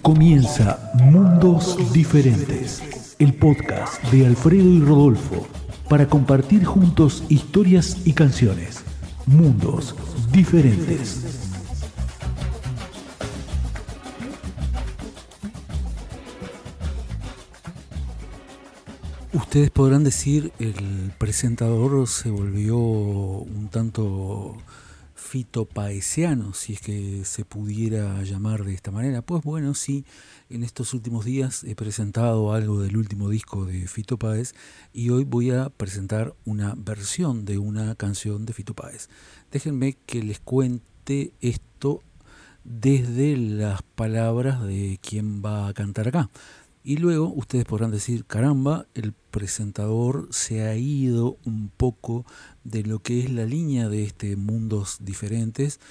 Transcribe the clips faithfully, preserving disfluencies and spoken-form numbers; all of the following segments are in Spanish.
Comienza Mundos Diferentes, el podcast de Alfredo y Rodolfo, para compartir juntos historias y canciones. Mundos Diferentes. Ustedes podrán decir, el presentador se volvió un tanto fitopaesiano, si es que se pudiera llamar de esta manera. Pues bueno, sí, en estos últimos días he presentado algo del último disco de Fito Páez y hoy voy a presentar una versión de una canción de Fito Páez. Déjenme que les cuente esto desde las palabras de quien va a cantar acá. Y luego ustedes podrán decir, caramba, el presentador se ha ido un poco de lo que es la línea de este Mundos Diferentes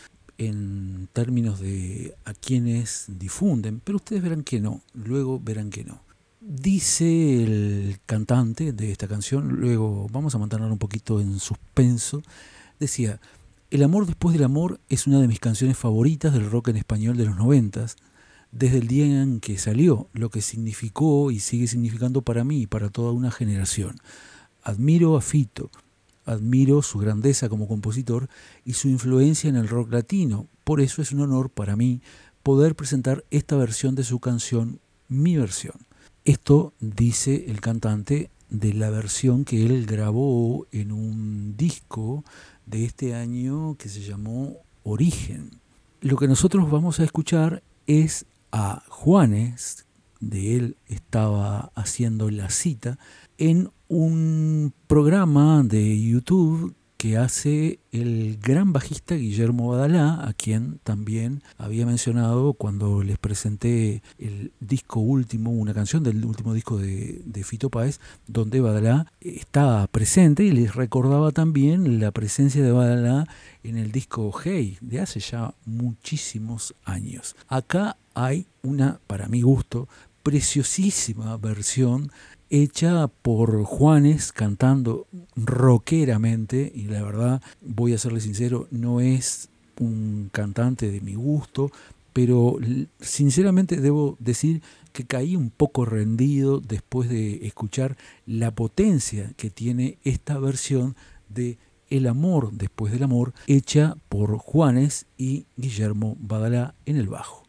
en términos de a quienes difunden, pero ustedes verán que no, luego verán que no. Dice el cantante de esta canción, luego vamos a mantenerlo un poquito en suspenso, decía, el amor después del amor es una de mis canciones favoritas del rock en español de los noventas, desde el día en que salió, lo que significó y sigue significando para mí y para toda una generación. Admiro a Fito, admiro su grandeza como compositor y su influencia en el rock latino. Por eso es un honor para mí poder presentar esta versión de su canción, mi versión. Esto dice el cantante de la versión que él grabó en un disco de este año que se llamó Origen. Lo que nosotros vamos a escuchar es a Juanes, de él estaba haciendo la cita, en un programa de YouTube que hace el gran bajista Guillermo Badalá, a quien también había mencionado cuando les presenté el disco último, una canción del último disco de, de Fito Páez, donde Badalá estaba presente, y les recordaba también la presencia de Badalá en el disco Hey, de hace ya muchísimos años. Acá hay una, para mi gusto, preciosísima versión hecha por Juanes cantando rockeramente, y la verdad, voy a serle sincero, no es un cantante de mi gusto, pero sinceramente debo decir que caí un poco rendido después de escuchar la potencia que tiene esta versión de El amor después del amor, hecha por Juanes y Guillermo Badalá en el bajo.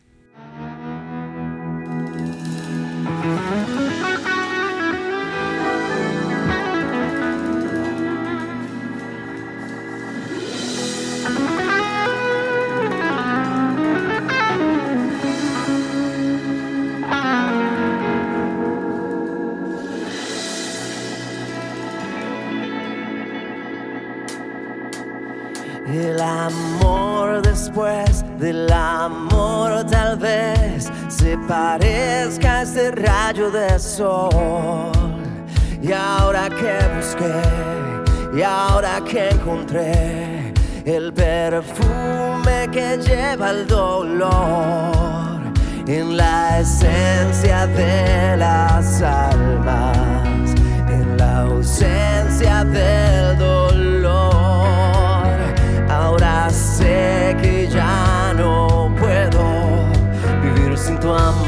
El amor después del amor tal vez se parezca a ese rayo de sol. Y ahora que busqué, y ahora que encontré el perfume que lleva el dolor en la esencia de las almas, en la ausencia del dolor. Ahora sé que ya no puedo vivir sin tu amor.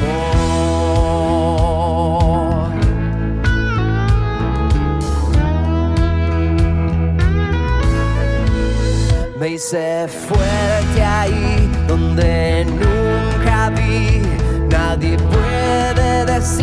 Me hice fuerte ahí donde nunca vi. Nadie puede decir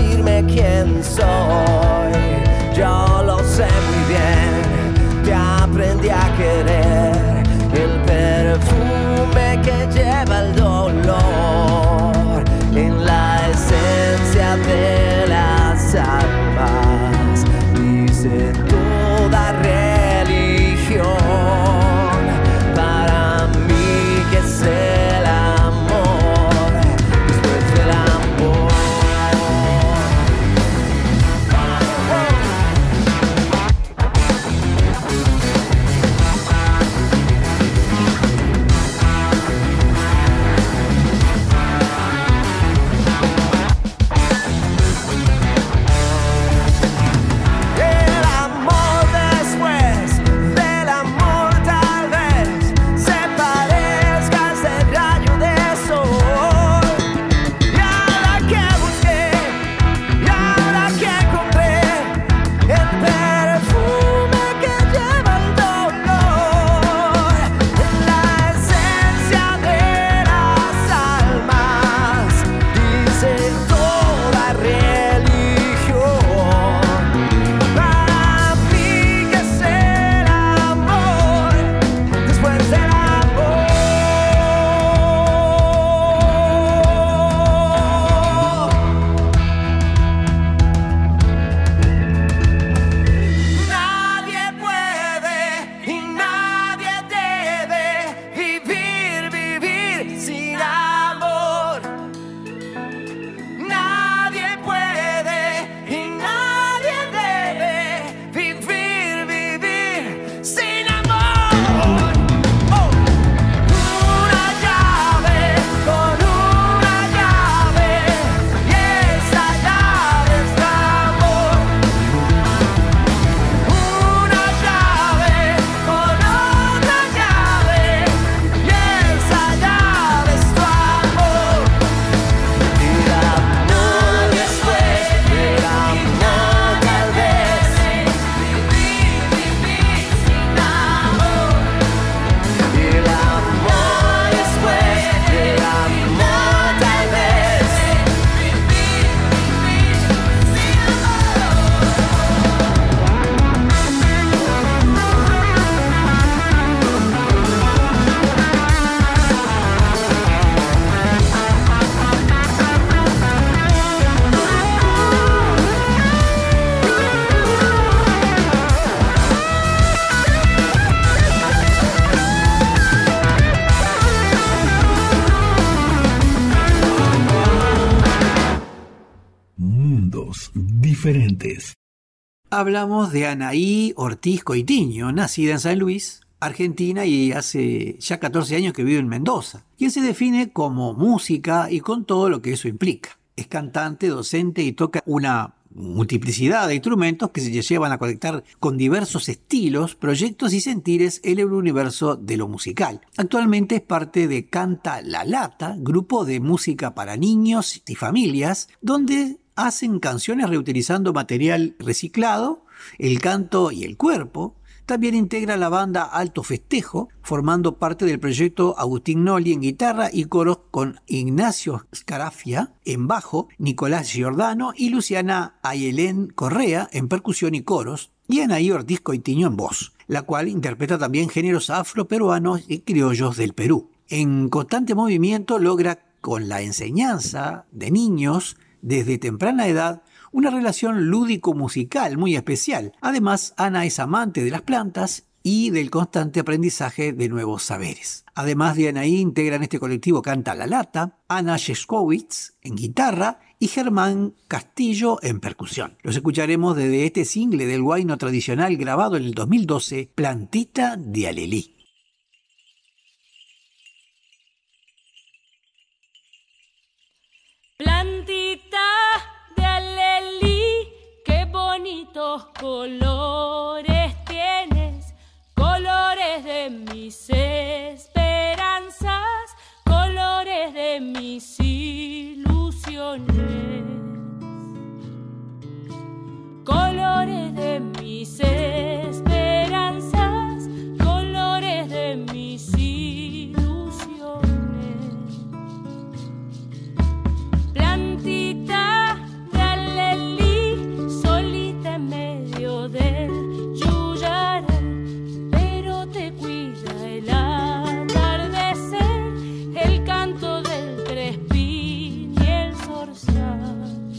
Mundos diferentes. Hablamos de Anaí Ortiz Coitiño, nacida en San Luis, Argentina, y hace ya catorce años que vive en Mendoza, quien se define como música y con todo lo que eso implica. Es cantante, docente y toca una multiplicidad de instrumentos que se llevan a conectar con diversos estilos, proyectos y sentires en el universo de lo musical. Actualmente es parte de Canta la Lata, grupo de música para niños y familias, donde hacen canciones reutilizando material reciclado, el canto y el cuerpo. También integra la banda Alto Festejo, formando parte del proyecto Agustín Noli en guitarra y coros con Ignacio Scarafia en bajo, Nicolás Giordano y Luciana Ayelén Correa en percusión y coros, y Anaí Ortiz Coitiño en voz, la cual interpreta también géneros afroperuanos y criollos del Perú. En constante movimiento logra con la enseñanza de niños desde temprana edad una relación lúdico-musical muy especial. Además, Ana es amante de las plantas y del constante aprendizaje de nuevos saberes. Además de Anaí, integran este colectivo Canta la Lata, Ana Sheskowitz en guitarra y Germán Castillo en percusión. Los escucharemos desde este single del huayno tradicional grabado en el dos mil doce, Plantita de Alelí. Plantita de alelí, qué bonitos colores tienes, colores de mis esperanzas, colores de mis ilusiones, colores de mis esperanzas, colores de mis ilusiones. Plantita de alelí, solita en medio del yuyarén, pero te cuida el atardecer, el canto del crespín y el zorzal.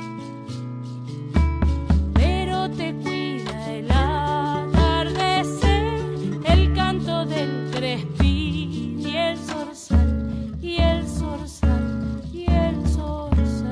Pero te cuida el atardecer, el canto del crespín y el zorzal, y el zorzal, y el zorzal.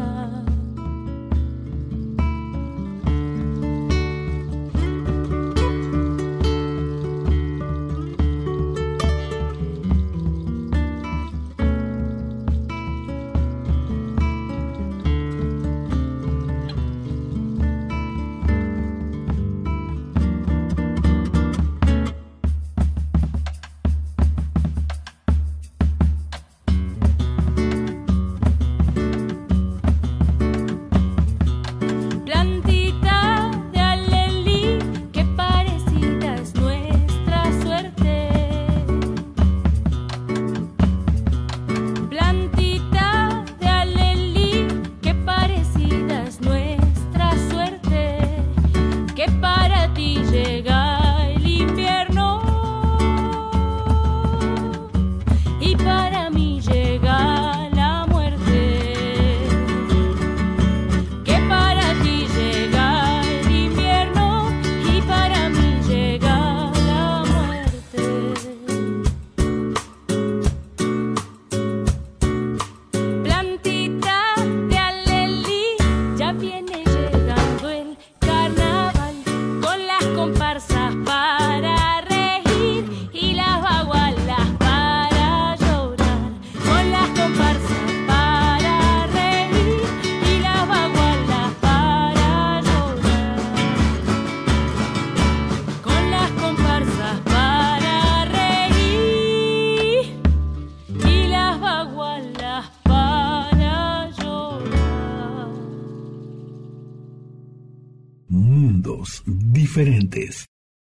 Plantita de alelí, qué parecida es nuestra suerte. Plantita de alelí, qué parecida es nuestra suerte, que para ti llega el invierno y para mí llega la muerte. Que para ti llega el invierno y para mí llega la muerte. Plantita de alelí, ya viene llegando el carnaval, con las comparsas para reír y las bagualas para llorar, con las comparsas para reír y las bagualas para llorar, con las comparsas para reír y las bagualas para llorar. Mundos diferentes.